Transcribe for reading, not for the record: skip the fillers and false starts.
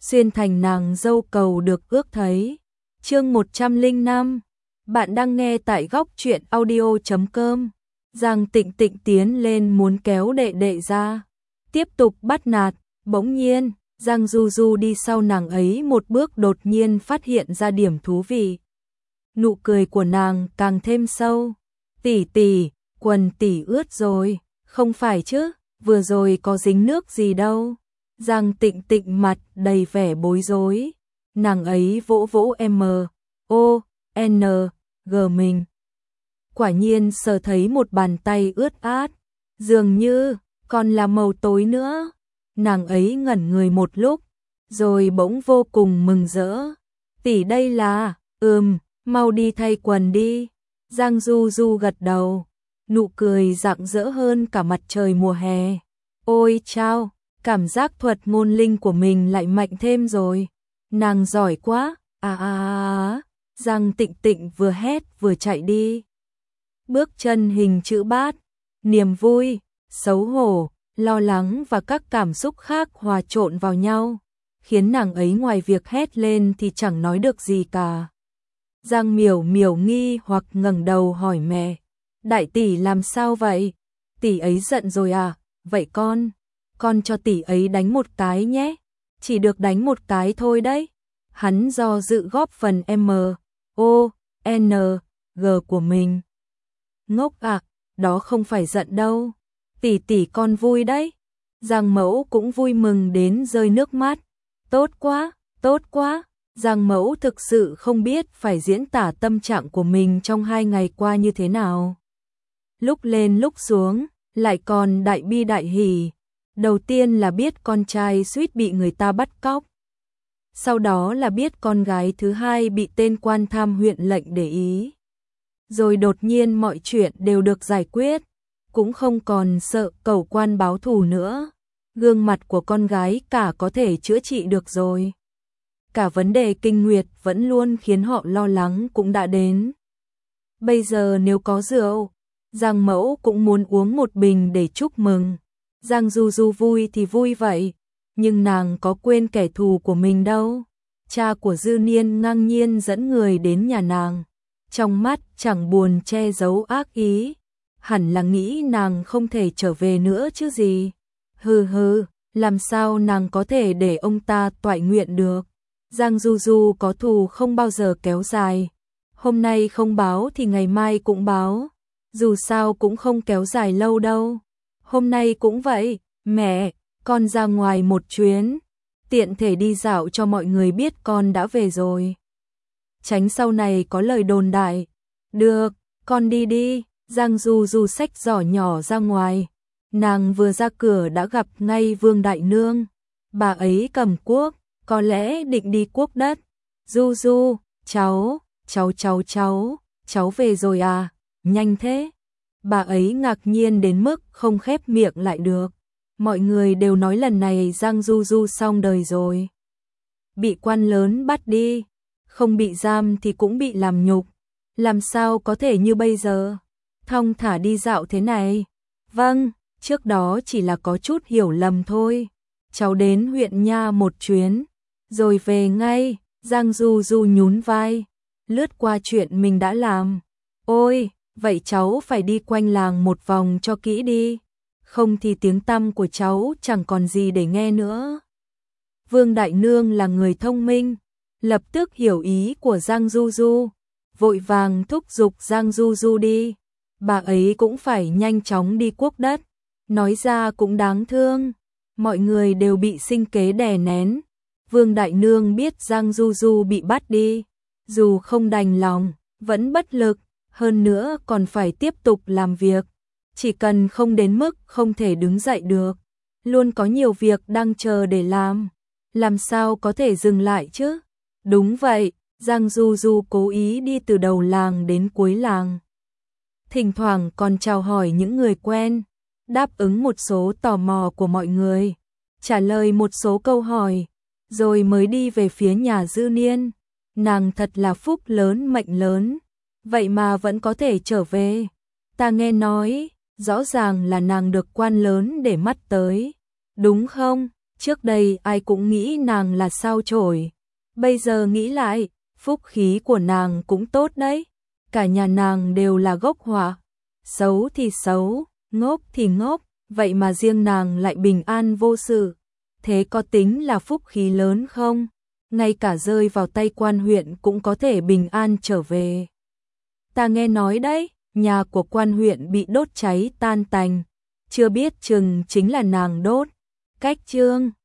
xuyên thành nàng dâu cầu được ước thấy. Chương 105. Bạn đang nghe tại góc truyện audio.com. Giang Tịnh Tịnh tiến lên muốn kéo đệ đệ ra, tiếp tục bắt nạt. Bỗng nhiên, Giang Du Du đi sau nàng ấy một bước, đột nhiên phát hiện ra điểm thú vị. Nụ cười của nàng càng thêm sâu. Tỷ tỷ, quần tỷ ướt rồi. Không phải chứ, vừa rồi có dính nước gì đâu. Giang Tịnh Tịnh mặt đầy vẻ bối rối. Nàng ấy vỗ vỗ M.O.N.G mình. Quả nhiên sờ thấy một bàn tay ướt át, dường như còn là màu tối nữa. Nàng ấy ngẩn người một lúc, rồi bỗng vô cùng mừng rỡ. Tỷ đây là, mau đi thay quần đi. Giang Du Du gật đầu, nụ cười rạng rỡ hơn cả mặt trời mùa hè. Ôi chao, cảm giác thuật ngôn linh của mình lại mạnh thêm rồi. Nàng giỏi quá, Giang Tịnh Tịnh vừa hét vừa chạy đi. Bước chân hình chữ bát, niềm vui, xấu hổ, lo lắng và các cảm xúc khác hòa trộn vào nhau, khiến nàng ấy ngoài việc hét lên thì chẳng nói được gì cả. Giang Miểu Miểu nghi hoặc ngẩng đầu hỏi mẹ, đại tỷ làm sao vậy? Tỷ ấy giận rồi à? Vậy con cho tỷ ấy đánh một cái nhé. Chỉ được đánh một cái thôi đấy. Hắn do dự góp phần M.O.N.G của mình. Ngốc à, đó không phải giận đâu. Tỷ tỷ con vui đấy. Giang Mẫu cũng vui mừng đến rơi nước mắt. Tốt quá, tốt quá. Giang Mẫu thực sự không biết phải diễn tả tâm trạng của mình trong 2 ngày qua như thế nào. Lúc lên lúc xuống, lại còn đại bi đại hỉ. Đầu tiên là biết con trai suýt bị người ta bắt cóc. Sau đó là biết con gái thứ hai bị tên quan tham huyện lệnh để ý. Rồi đột nhiên mọi chuyện đều được giải quyết, cũng không còn sợ cẩu quan báo thù nữa. Gương mặt của con gái cả có thể chữa trị được rồi. Cả vấn đề kinh nguyệt vẫn luôn khiến họ lo lắng cũng đã đến. Bây giờ nếu có rượu, Giang Mẫu cũng muốn uống một bình để chúc mừng. Giang Du Du vui thì vui vậy, nhưng nàng có quên kẻ thù của mình đâu. Cha của Dư Niên ngang nhiên dẫn người đến nhà nàng, trong mắt chẳng buồn che giấu ác ý, hẳn là nghĩ nàng không thể trở về nữa chứ gì. Hừ, làm sao nàng có thể để ông ta toại nguyện được. Giang Du Du có thù không bao giờ kéo dài, hôm nay không báo thì ngày mai cũng báo, dù sao cũng không kéo dài lâu đâu. Hôm nay cũng vậy, mẹ, con ra ngoài một chuyến, tiện thể đi dạo cho mọi người biết con đã về rồi. Tránh sau này có lời đồn đại. Được, con đi đi. Giang Du Du xách giỏ nhỏ ra ngoài. Nàng vừa ra cửa đã gặp ngay Vương Đại Nương. Bà ấy cầm cuốc, có lẽ định đi cuốc đất. Du Du, cháu về rồi à? Nhanh thế. Bà ấy ngạc nhiên đến mức không khép miệng lại được. Mọi người đều nói lần này Giang Du Du xong đời rồi. Bị quan lớn bắt đi, không bị giam thì cũng bị làm nhục. Làm sao có thể như bây giờ, thong thả đi dạo thế này. Vâng, trước đó chỉ là có chút hiểu lầm thôi. Cháu đến huyện nha một chuyến, rồi về ngay. Giang Du Du nhún vai, lướt qua chuyện mình đã làm. Ôi, vậy cháu phải đi quanh làng một vòng cho kỹ đi, không thì tiếng tăm của cháu chẳng còn gì để nghe nữa. Vương Đại Nương là người thông minh, lập tức hiểu ý của Giang Du Du, vội vàng thúc giục Giang Du Du đi. Bà ấy cũng phải nhanh chóng đi cuốc đất, nói ra cũng đáng thương. Mọi người đều bị sinh kế đè nén. Vương Đại Nương biết Giang Du Du bị bắt đi, dù không đành lòng, vẫn bất lực, hơn nữa còn phải tiếp tục làm việc. Chỉ cần không đến mức không thể đứng dậy được, luôn có nhiều việc đang chờ để làm sao có thể dừng lại chứ. Đúng vậy, Giang Du Du cố ý đi từ đầu làng đến cuối làng. Thỉnh thoảng còn chào hỏi những người quen, đáp ứng một số tò mò của mọi người, trả lời một số câu hỏi, rồi mới đi về phía nhà Dư Niên. Nàng thật là phúc lớn mệnh lớn, vậy mà vẫn có thể trở về. Ta nghe nói, rõ ràng là nàng được quan lớn để mắt tới, đúng không? Trước đây ai cũng nghĩ nàng là sao chổi. Bây giờ nghĩ lại, phúc khí của nàng cũng tốt đấy. Cả nhà nàng đều là gốc họa. Xấu thì xấu, ngốc thì ngốc, vậy mà riêng nàng lại bình an vô sự. Thế có tính là phúc khí lớn không? Ngay cả rơi vào tay quan huyện cũng có thể bình an trở về. Ta nghe nói đấy, nhà của quan huyện bị đốt cháy tan tành. Chưa biết chừng chính là nàng đốt. Cách chương